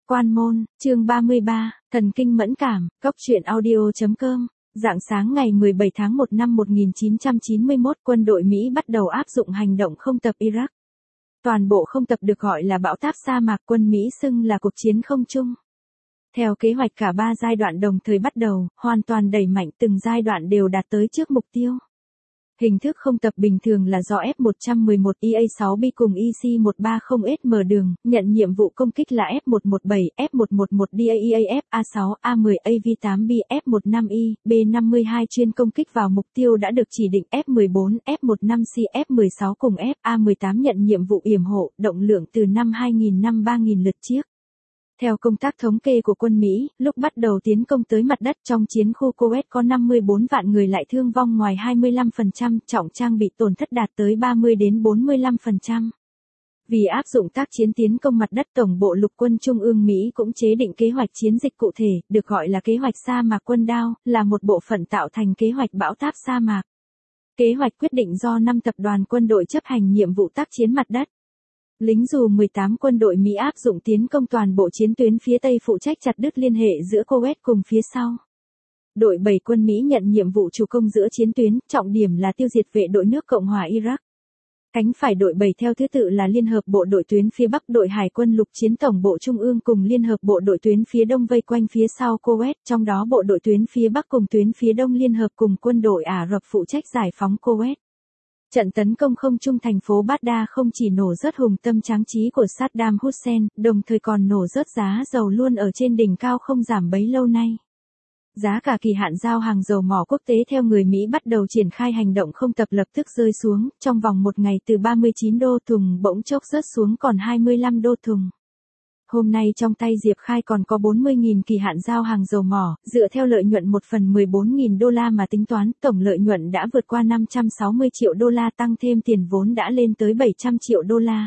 Quan môn, chương 33, thần kinh mẫn cảm, góc truyện audio.com. Rạng sáng ngày 17 tháng 1 năm 1991, quân đội Mỹ bắt đầu áp dụng hành động không tập Iraq. Toàn bộ không tập được gọi là bão táp sa mạc, quân Mỹ xưng là cuộc chiến không trung. Theo kế hoạch cả 3 giai đoạn đồng thời bắt đầu, hoàn toàn đẩy mạnh, từng giai đoạn đều đạt tới trước mục tiêu. Hình thức không tập bình thường là do F-111 EA-6B cùng EC-130SM đường, nhận nhiệm vụ công kích là F-117, F-111DAEAF, A-6, A-10, AV-8B, F-15I, B-52 chuyên công kích vào mục tiêu đã được chỉ định, F-14, F-15C, F-16 cùng F-A-18 nhận nhiệm vụ yểm hộ, động lượng từ 3.000 lượt chiếc. Theo công tác thống kê của quân Mỹ, lúc bắt đầu tiến công tới mặt đất trong chiến khu Kuwait có 54 vạn người lại thương vong ngoài 25%, trọng trang bị tổn thất đạt tới 30 đến 45%. Vì áp dụng tác chiến tiến công mặt đất, Tổng bộ Lục quân Trung ương Mỹ cũng chế định kế hoạch chiến dịch cụ thể, được gọi là kế hoạch sa mạc quân đao, là một bộ phận tạo thành kế hoạch bão táp sa mạc. Kế hoạch quyết định do 5 tập đoàn quân đội chấp hành nhiệm vụ tác chiến mặt đất. Lính dù 18 quân đội Mỹ áp dụng tiến công toàn bộ chiến tuyến phía Tây, phụ trách chặt đứt liên hệ giữa Kuwait cùng phía sau. Đội 7 quân Mỹ nhận nhiệm vụ chủ công giữa chiến tuyến, trọng điểm là tiêu diệt vệ đội nước Cộng hòa Iraq. Cánh phải đội 7 theo thứ tự là Liên hợp bộ đội tuyến phía Bắc, đội Hải quân lục chiến tổng bộ Trung ương cùng Liên hợp bộ đội tuyến phía Đông vây quanh phía sau Kuwait, trong đó bộ đội tuyến phía Bắc cùng tuyến phía Đông liên hợp cùng quân đội Ả Rập phụ trách giải phóng Kuwait. Trận tấn công không trung thành phố Baghdad không chỉ nổ rớt hùng tâm tráng trí của Saddam Hussein, đồng thời còn nổ rớt giá dầu luôn ở trên đỉnh cao không giảm bấy lâu nay. Giá cả kỳ hạn giao hàng dầu mỏ quốc tế theo người Mỹ bắt đầu triển khai hành động không tập lập tức rơi xuống, trong vòng một ngày từ 39 đô thùng bỗng chốc rớt xuống còn 25 đô thùng. Hôm nay trong tay Diệp Khai còn có 40.000 kỳ hạn giao hàng dầu mỏ, dựa theo lợi nhuận 1/14.000 đô la mà tính toán, tổng lợi nhuận đã vượt qua 560 triệu đô la, tăng thêm tiền vốn đã lên tới 700 triệu đô la.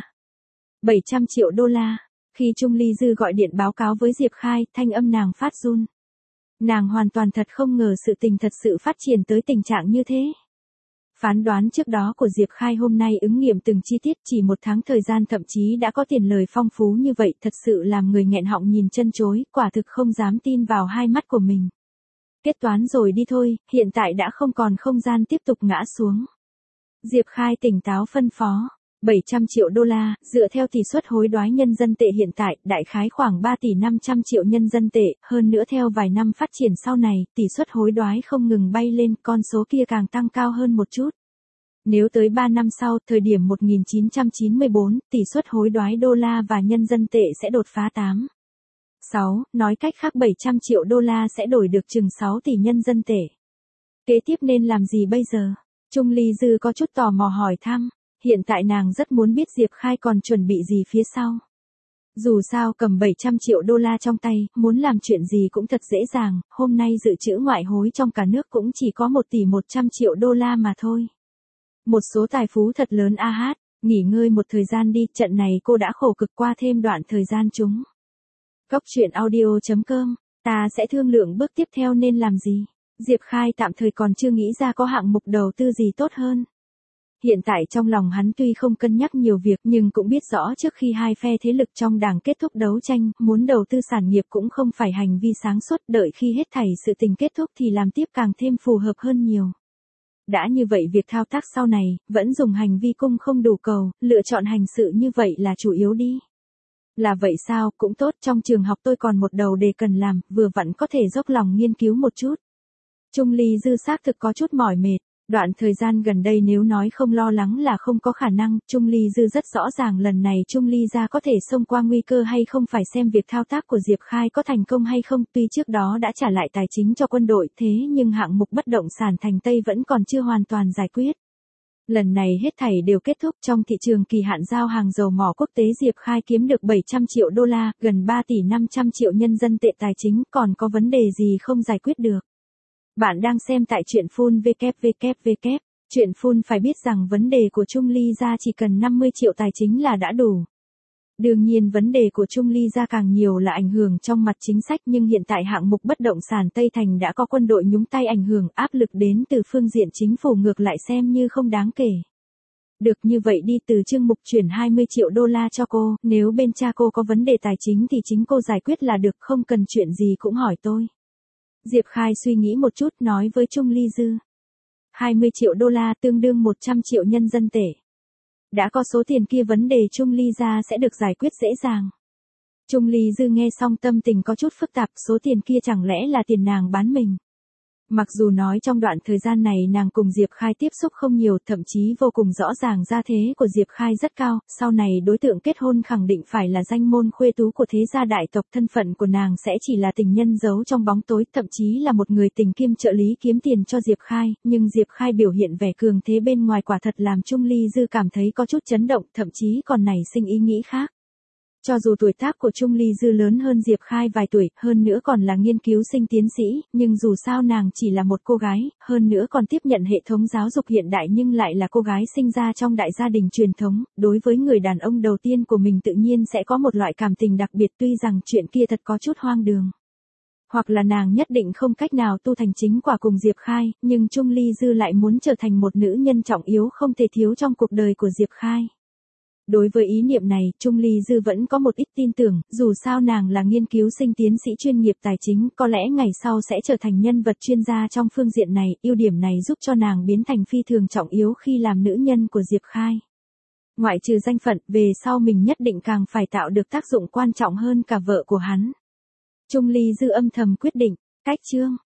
700 triệu đô la. Khi Trung Ly Dư gọi điện báo cáo với Diệp Khai, thanh âm nàng phát run. Nàng hoàn toàn thật không ngờ sự tình thật sự phát triển tới tình trạng như thế. Phán đoán trước đó của Diệp Khai hôm nay ứng nghiệm từng chi tiết, chỉ một tháng thời gian thậm chí đã có tiền lời phong phú như vậy, thật sự làm người nghẹn họng nhìn chân chối, quả thực không dám tin vào hai mắt của mình. Kết toán rồi đi thôi, hiện tại đã không còn không gian tiếp tục ngã xuống. Diệp Khai tỉnh táo phân phó. 700 triệu đô la, dựa theo tỷ suất hối đoái nhân dân tệ hiện tại, đại khái khoảng 3 tỷ 500 triệu nhân dân tệ, hơn nữa theo vài năm phát triển sau này, tỷ suất hối đoái không ngừng bay lên, con số kia càng tăng cao hơn một chút. Nếu tới 3 năm sau, thời điểm 1994, tỷ suất hối đoái đô la và nhân dân tệ sẽ đột phá 6, nói cách khác 700 triệu đô la sẽ đổi được chừng 6 tỷ nhân dân tệ. Kế tiếp nên làm gì bây giờ? Trung Ly Dư có chút tò mò hỏi thăm. Hiện tại nàng rất muốn biết Diệp Khai còn chuẩn bị gì phía sau. Dù sao cầm 700 triệu đô la trong tay, muốn làm chuyện gì cũng thật dễ dàng, hôm nay dự trữ ngoại hối trong cả nước cũng chỉ có 1 tỷ 100 triệu đô la mà thôi. Một số tài phú thật lớn a hát, nghỉ ngơi một thời gian đi, trận này cô đã khổ cực qua thêm đoạn thời gian chúng. Góc truyện audio.com, ta sẽ thương lượng bước tiếp theo nên làm gì. Diệp Khai tạm thời còn chưa nghĩ ra có hạng mục đầu tư gì tốt hơn. Hiện tại trong lòng hắn tuy không cân nhắc nhiều việc nhưng cũng biết rõ trước khi hai phe thế lực trong đảng kết thúc đấu tranh, muốn đầu tư sản nghiệp cũng không phải hành vi sáng suốt, đợi khi hết thảy sự tình kết thúc thì làm tiếp càng thêm phù hợp hơn nhiều. Đã như vậy việc thao tác sau này, vẫn dùng hành vi cung không đủ cầu, lựa chọn hành sự như vậy là chủ yếu đi. Là vậy sao, cũng tốt, trong trường học tôi còn một đầu đề cần làm, vừa vặn có thể dốc lòng nghiên cứu một chút. Trung Ly Dư xác thực có chút mỏi mệt. Đoạn thời gian gần đây nếu nói không lo lắng là không có khả năng, Trung Ly Dư rất rõ ràng lần này Trung Ly gia có thể xông qua nguy cơ hay không phải xem việc thao tác của Diệp Khai có thành công hay không, tuy trước đó đã trả lại tài chính cho quân đội, thế nhưng hạng mục bất động sản thành Tây vẫn còn chưa hoàn toàn giải quyết. Lần này hết thảy đều kết thúc, trong thị trường kỳ hạn giao hàng dầu mỏ quốc tế Diệp Khai kiếm được 700 triệu đô la, gần 3 tỷ 500 triệu nhân dân tệ tài chính, còn có vấn đề gì không giải quyết được. Bạn đang xem tại truyện Full www. Truyện Full phải biết rằng vấn đề của Trung Ly gia chỉ cần 50 triệu tài chính là đã đủ. Đương nhiên vấn đề của Trung Ly gia càng nhiều là ảnh hưởng trong mặt chính sách, nhưng hiện tại hạng mục bất động sản Tây Thành đã có quân đội nhúng tay ảnh hưởng, áp lực đến từ phương diện chính phủ ngược lại xem như không đáng kể. Được, như vậy đi, từ Trương Mục chuyển 20 triệu đô la cho cô, nếu bên cha cô có vấn đề tài chính thì chính cô giải quyết là được, không cần chuyện gì cũng hỏi tôi. Diệp Khai suy nghĩ một chút nói với Trung Ly Dư. 20 triệu đô la tương đương 100 triệu nhân dân tệ. Đã có số tiền kia, vấn đề Trung Ly gia sẽ được giải quyết dễ dàng. Trung Ly Dư nghe xong tâm tình có chút phức tạp, số tiền kia chẳng lẽ là tiền nàng bán mình. Mặc dù nói trong đoạn thời gian này nàng cùng Diệp Khai tiếp xúc không nhiều, thậm chí vô cùng rõ ràng gia thế của Diệp Khai rất cao, sau này đối tượng kết hôn khẳng định phải là danh môn khuê tú của thế gia đại tộc, thân phận của nàng sẽ chỉ là tình nhân giấu trong bóng tối, thậm chí là một người tình kiêm trợ lý kiếm tiền cho Diệp Khai, nhưng Diệp Khai biểu hiện vẻ cường thế bên ngoài quả thật làm Trung Ly Dư cảm thấy có chút chấn động, thậm chí còn nảy sinh ý nghĩ khác. Cho dù tuổi tác của Trung Ly Dư lớn hơn Diệp Khai vài tuổi, hơn nữa còn là nghiên cứu sinh tiến sĩ, nhưng dù sao nàng chỉ là một cô gái, hơn nữa còn tiếp nhận hệ thống giáo dục hiện đại nhưng lại là cô gái sinh ra trong đại gia đình truyền thống, đối với người đàn ông đầu tiên của mình tự nhiên sẽ có một loại cảm tình đặc biệt, tuy rằng chuyện kia thật có chút hoang đường. Hoặc là nàng nhất định không cách nào tu thành chính quả cùng Diệp Khai, nhưng Trung Ly Dư lại muốn trở thành một nữ nhân trọng yếu không thể thiếu trong cuộc đời của Diệp Khai. Đối với ý niệm này, Trung Ly Dư vẫn có một ít tin tưởng, dù sao nàng là nghiên cứu sinh tiến sĩ chuyên nghiệp tài chính, có lẽ ngày sau sẽ trở thành nhân vật chuyên gia trong phương diện này, ưu điểm này giúp cho nàng biến thành phi thường trọng yếu khi làm nữ nhân của Diệp Khai. Ngoại trừ danh phận, về sau mình nhất định càng phải tạo được tác dụng quan trọng hơn cả vợ của hắn. Trung Ly Dư âm thầm quyết định, cách chương.